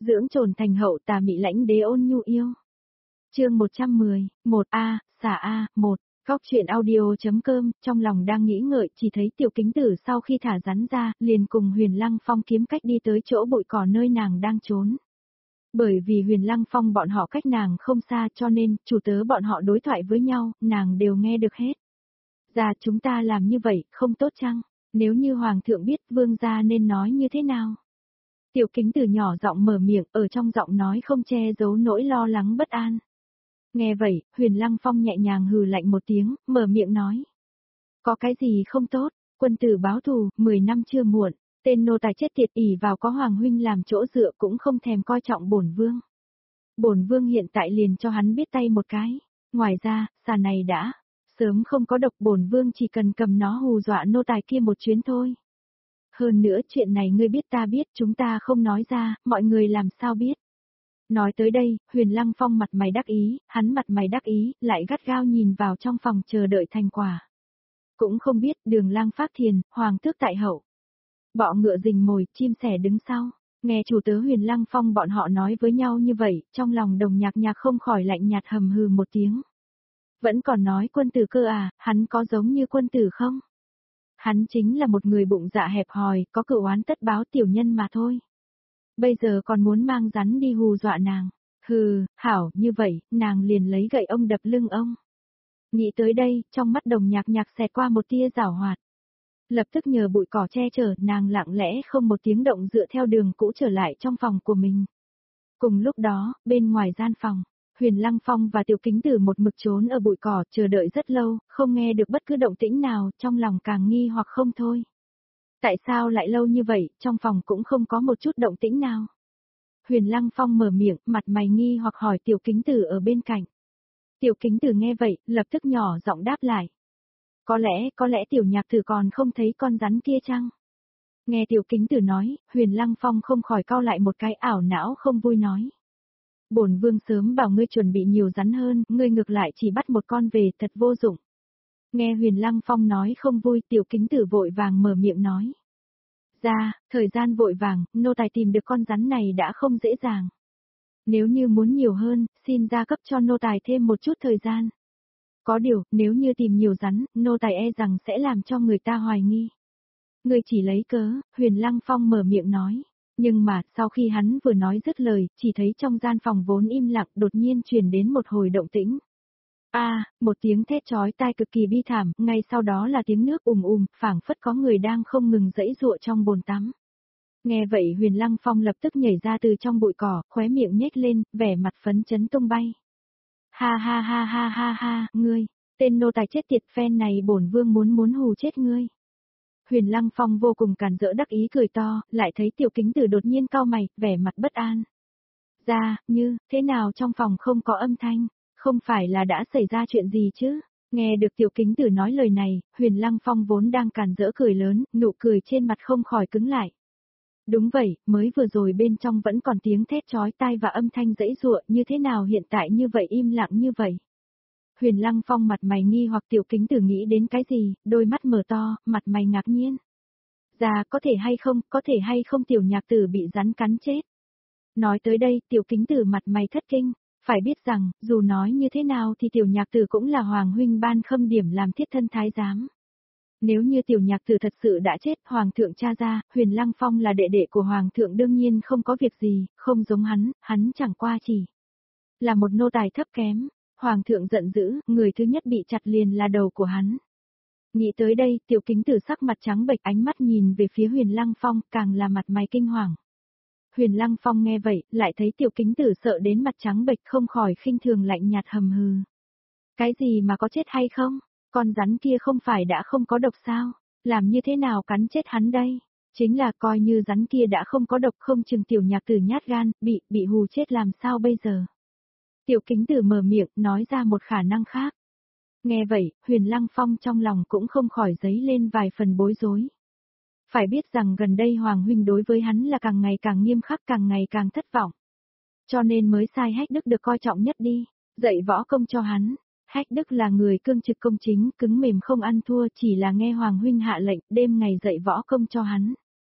dưỡng trồn thành hậu tà mị lãnh đế ôn nhu yêu. Chương 110, 1A, xả A, 1. Góc chuyện audio.com, trong lòng đang nghĩ ngợi, chỉ thấy Tiểu Kính Tử sau khi thả rắn ra, liền cùng Huyền Lăng Phong kiếm cách đi tới chỗ bụi cỏ nơi nàng đang trốn. Bởi vì Huyền Lăng Phong bọn họ cách nàng không xa cho nên, chủ tớ bọn họ đối thoại với nhau, nàng đều nghe được hết. Dạ chúng ta làm như vậy, không tốt chăng? Nếu như Hoàng thượng biết vương gia nên nói như thế nào? Tiểu Kính Tử nhỏ giọng mở miệng, ở trong giọng nói không che giấu nỗi lo lắng bất an. Nghe vậy, Huyền Lăng Phong nhẹ nhàng hừ lạnh một tiếng, mở miệng nói. Có cái gì không tốt, quân tử báo thù, 10 năm chưa muộn, tên nô tài chết tiệt ỷ vào có Hoàng huynh làm chỗ dựa cũng không thèm coi trọng bổn vương. Bổn vương hiện tại liền cho hắn biết tay một cái, ngoài ra, xà này đã sớm không có độc, bổn vương chỉ cần cầm nó hù dọa nô tài kia một chuyến thôi. Hơn nữa chuyện này ngươi biết ta biết, chúng ta không nói ra, mọi người làm sao biết. Nói tới đây, Huyền Lăng Phong mặt mày đắc ý, hắn mặt mày đắc ý, lại gắt gao nhìn vào trong phòng chờ đợi thành quả. Cũng không biết Đường Lang Phác Thiền, hoàng tước tại hậu. Bọ ngựa rình mồi, chim sẻ đứng sau. Nghe chủ tớ Huyền Lăng Phong bọn họ nói với nhau như vậy, trong lòng Đồng Nhạc Nhạc không khỏi lạnh nhạt hầm hừ một tiếng. Vẫn còn nói quân tử cơ à, hắn có giống như quân tử không? Hắn chính là một người bụng dạ hẹp hòi, có cửu oán tất báo tiểu nhân mà thôi. Bây giờ còn muốn mang rắn đi hù dọa nàng. Hừ, hảo, như vậy, nàng liền lấy gậy ông đập lưng ông. Nghĩ tới đây, trong mắt Đồng Nhạc Nhạc xẹt qua một tia giảo hoạt. Lập tức nhờ bụi cỏ che chở, nàng lặng lẽ không một tiếng động dựa theo đường cũ trở lại trong phòng của mình. Cùng lúc đó, bên ngoài gian phòng, Huyền Lăng Phong và Tiểu Kính Tử một mực trốn ở bụi cỏ chờ đợi rất lâu, không nghe được bất cứ động tĩnh nào, trong lòng càng nghi hoặc không thôi. Tại sao lại lâu như vậy, trong phòng cũng không có một chút động tĩnh nào? Huyền Lăng Phong mở miệng, mặt mày nghi hoặc hỏi Tiểu Kính Tử ở bên cạnh. Tiểu Kính Tử nghe vậy, lập tức nhỏ giọng đáp lại. Có lẽ Tiểu Nhạc Tử còn không thấy con rắn kia chăng? Nghe Tiểu Kính Tử nói, Huyền Lăng Phong không khỏi cau lại một cái, ảo não không vui nói. Bổn vương sớm bảo ngươi chuẩn bị nhiều rắn hơn, ngươi ngược lại chỉ bắt một con về, thật vô dụng. Nghe Huyền Lăng Phong nói không vui, Tiểu Kính Tử vội vàng mở miệng nói. Thời gian vội vàng, nô tài tìm được con rắn này đã không dễ dàng. Nếu như muốn nhiều hơn, xin gia cấp cho nô tài thêm một chút thời gian. Có điều, nếu như tìm nhiều rắn, nô tài e rằng sẽ làm cho người ta hoài nghi. Ngươi chỉ lấy cớ, Huyền Lăng Phong mở miệng nói. Nhưng mà, sau khi hắn vừa nói dứt lời, chỉ thấy trong gian phòng vốn im lặng đột nhiên truyền đến một hồi động tĩnh. Một tiếng thét chói tai cực kỳ bi thảm, ngay sau đó là tiếng nước phảng phất có người đang không ngừng giãy giụa trong bồn tắm. Nghe vậy Huyền Lăng Phong lập tức nhảy ra từ trong bụi cỏ, khóe miệng nhếch lên, vẻ mặt phấn chấn tung bay. Ha, ngươi, tên nô tài chết tiệt phen này bổn vương muốn hù chết ngươi. Huyền Lăng Phong vô cùng càn rỡ đắc ý cười to, lại thấy Tiểu Kính Tử đột nhiên cau mày, vẻ mặt bất an. Thế nào trong phòng không có âm thanh, không phải là đã xảy ra chuyện gì chứ? Nghe được Tiểu Kính Tử nói lời này, Huyền Lăng Phong vốn đang càn rỡ cười lớn, nụ cười trên mặt không khỏi cứng lại. Đúng vậy, mới vừa rồi bên trong vẫn còn tiếng thét chói tai và âm thanh giãy giụa, như thế nào hiện tại như vậy im lặng như vậy? Huyền Lăng Phong mặt mày nghi hoặc Tiểu Kính Tử nghĩ đến cái gì, đôi mắt mở to, mặt mày ngạc nhiên. Có thể hay không Tiểu Nhạc Tử bị rắn cắn chết. Nói tới đây, Tiểu Kính Tử mặt mày thất kinh, phải biết rằng, dù nói như thế nào thì Tiểu Nhạc Tử cũng là Hoàng huynh ban khâm điểm làm thiết thân thái giám. Nếu như Tiểu Nhạc Tử thật sự đã chết, Hoàng thượng tra ra, Huyền Lăng Phong là đệ đệ của Hoàng thượng đương nhiên không có việc gì, không giống hắn chẳng qua chỉ là một nô tài thấp kém. Hoàng thượng giận dữ, người thứ nhất bị chặt liền là đầu của hắn. Nghĩ tới đây, Tiểu Kính Tử sắc mặt trắng bệch, ánh mắt nhìn về phía Huyền Lăng Phong, càng là mặt mày kinh hoàng. Huyền Lăng Phong nghe vậy, lại thấy Tiểu Kính Tử sợ đến mặt trắng bệch không khỏi khinh thường lạnh nhạt hầm hừ. Cái gì mà có chết hay không? Con rắn kia không phải đã không có độc sao? Làm như thế nào cắn chết hắn đây? Chính là coi như rắn kia đã không có độc, không chừng Tiểu Nhạc Tử nhát gan, bị hù chết làm sao bây giờ? Tiểu Kính Tử mở miệng, nói ra một khả năng khác. Nghe vậy, Huyền Lăng Phong trong lòng cũng không khỏi dấy lên vài phần bối rối. Phải biết rằng gần đây Hoàng huynh đối với hắn là càng ngày càng nghiêm khắc, càng ngày càng thất vọng. Cho nên mới sai Hách Đức được coi trọng nhất đi, dạy võ công cho hắn. Hách Đức là người cương trực công chính, cứng mềm không ăn thua, chỉ là nghe Hoàng huynh hạ lệnh, đêm ngày dạy võ công cho hắn.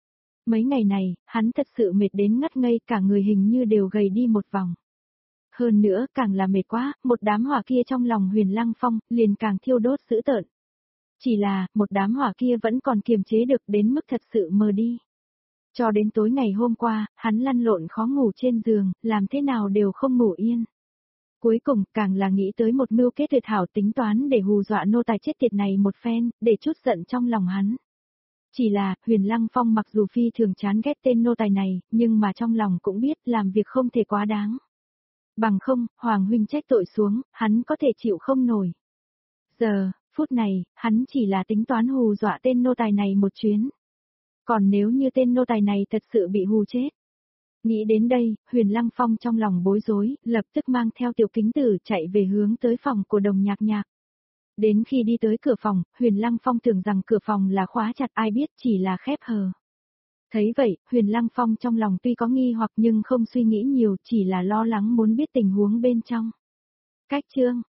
Mấy ngày này, hắn thật sự mệt đến ngất ngây, cả người hình như đều gầy đi một vòng. Hơn nữa, càng là mệt quá, một đám hỏa kia trong lòng Huyền Lăng Phong, liền càng thiêu đốt dữ tợn. Chỉ là, một đám hỏa kia vẫn còn kiềm chế được đến mức thật sự mờ đi. Cho đến tối ngày hôm qua, hắn lăn lộn khó ngủ trên giường, làm thế nào đều không ngủ yên. Cuối cùng, càng là nghĩ tới một mưu kế tuyệt hảo tính toán để hù dọa nô tài chết tiệt này một phen, để chút giận trong lòng hắn. Chỉ là, Huyền Lăng Phong mặc dù phi thường chán ghét tên nô tài này, nhưng mà trong lòng cũng biết làm việc không thể quá đáng. Bằng không, Hoàng huynh trách tội xuống, hắn có thể chịu không nổi. Giờ, phút này, hắn chỉ là tính toán hù dọa tên nô tài này một chuyến. Còn nếu như tên nô tài này thật sự bị hù chết. Nghĩ đến đây, Huyền Lăng Phong trong lòng bối rối, lập tức mang theo Tiểu Kính Tử chạy về hướng tới phòng của Đồng Nhạc Nhạc. Đến khi đi tới cửa phòng, Huyền Lăng Phong tưởng rằng cửa phòng là khóa chặt, ai biết chỉ là khép hờ. Thấy vậy, Huyền Lăng Phong trong lòng tuy có nghi hoặc nhưng không suy nghĩ nhiều, chỉ là lo lắng muốn biết tình huống bên trong. Cách chương